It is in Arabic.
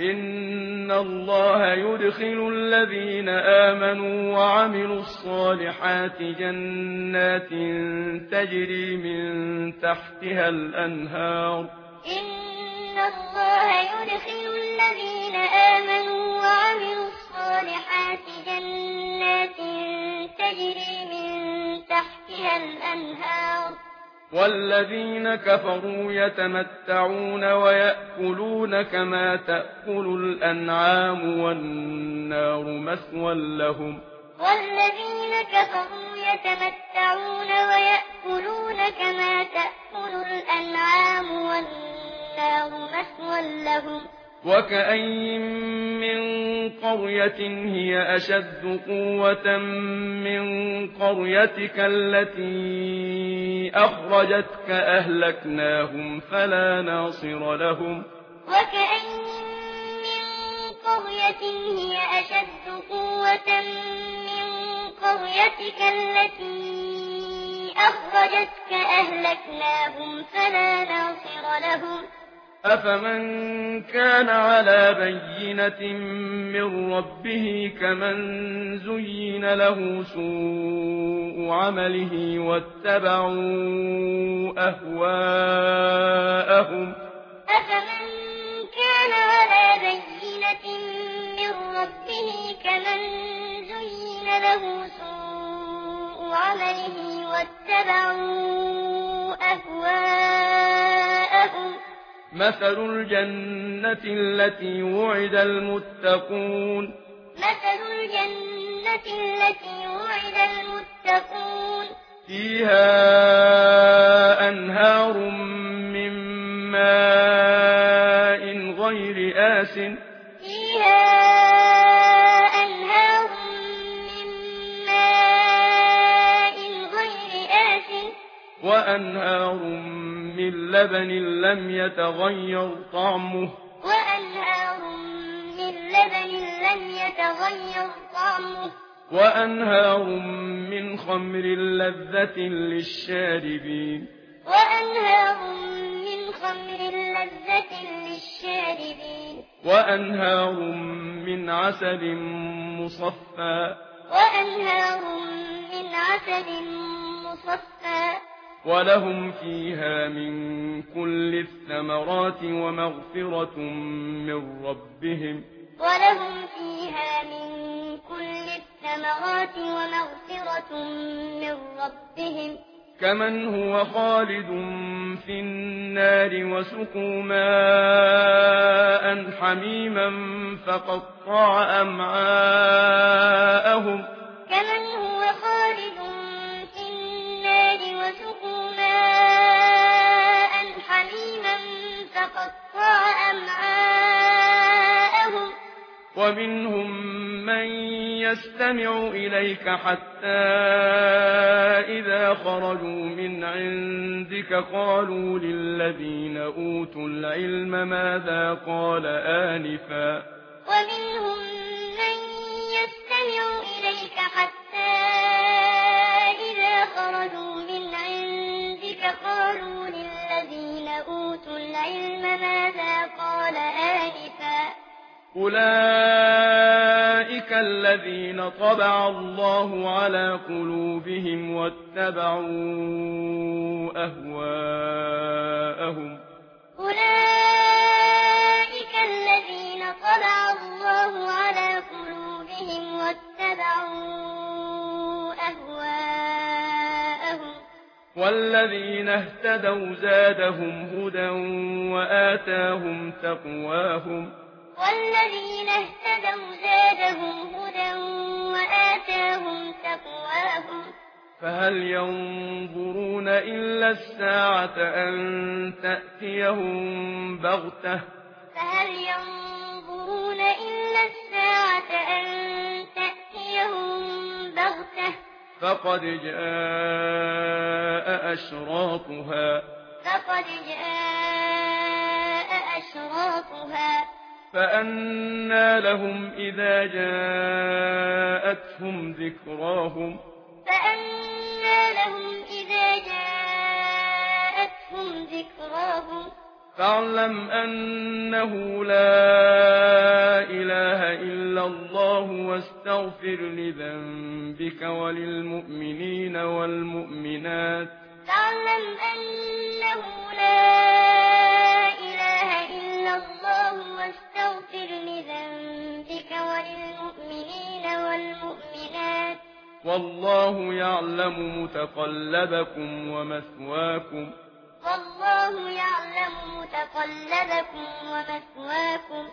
إن الله يدخل الذين آمنوا وعملوا الصالحات جنات تجري من تحتها الأنهار. إن الله يدخل الذين آمنوا وعملوا الصالحات جنات تجري من تحتها الأنهار. والذين كفروا يتمتعون ويأكلون كما تأكل الأنعام والنار مثوى لهم. والذين كفروا يتمتعون ويأكلون كما تأكل الأنعام والنار مثوى لهم. وكأين من قرية هي أشد قوة من قريتك التي أخرجتك أهلكناهم فلا ناصر لهم. وكأين من قرية هي أشد قوة من قريتك التي أخرجتك أهلكناهم فلا ناصر لهم. أفمن كان على بينة من ربه كمن زين له سوء عمله واتبعوا أهواءهم. أفمن كان على بينة من ربه كمن زين له سوء عمله واتبعوا أهواءهم. مثل الجنة التي وعد المتقون. مثل الجنة التي وعد المتقون. فيها أنهار من ماء غير آسٍ. فيها أنهار من ماء غير آسٍ. وأنهار من لبن لم يتغير طعمه. وأنهار من لبن لم يتغير طعمه. وأنهار من خمر لذة للشاربين. وأنهار من خمر لذة للشاربين. وأنهار من عسل مصفى. وأنهار من عسل مصفى. ولهم فيها من كل الثمرات ومغفرة من ربهم. ولهم فيها من كل الثمرات ومغفرة من ربهم. كمن هو خالد في النار وسقوا ماء حميما فقطع أمعاءهم. كمن هو خالد في النار وسقوا ماء حميما فقطع أمعاءهم. ومنهم من يستمع إليك حتى إذا خرجوا من عندك قالوا للذين أوتوا العلم ماذا قال آنفا. ومنهم من يستمع إليك حتى إذا خرجوا من عندك قالوا للذين أوتوا العلم ماذا قال آنفا. أولئك الذين طبع الله على قلوبهم واتبعوا أهواءهم. أولئك الذين طبع الله على قلوبهم واتبعوا أهواءهم. والذين اهتدوا زادهم هدى وآتاهم تقواهم. والذين اهتدوا زادهم هدى وآتاهم تقواهم. فهل ينظرون إلا الساعة أن تأتيهم بغتة. فهل ينظرون إلا الساعة أن تأتيهم بغتة. فقد جاء أشراطها. فقد جاء أشراطها. فأنى لهم إذا جاءتهم ذكراهم. فأنى لهم إذا جاءتهم ذكراهم. فاعلم أنه لا واستغفر لذنبك وللمؤمنين والمؤمنات. فاعلم أنه لا إله إلا الله واستغفر لذنبك وللمؤمنين والمؤمنات. والله يعلم متقلبكم ومثواكم. والله يعلم متقلبكم ومثواكم.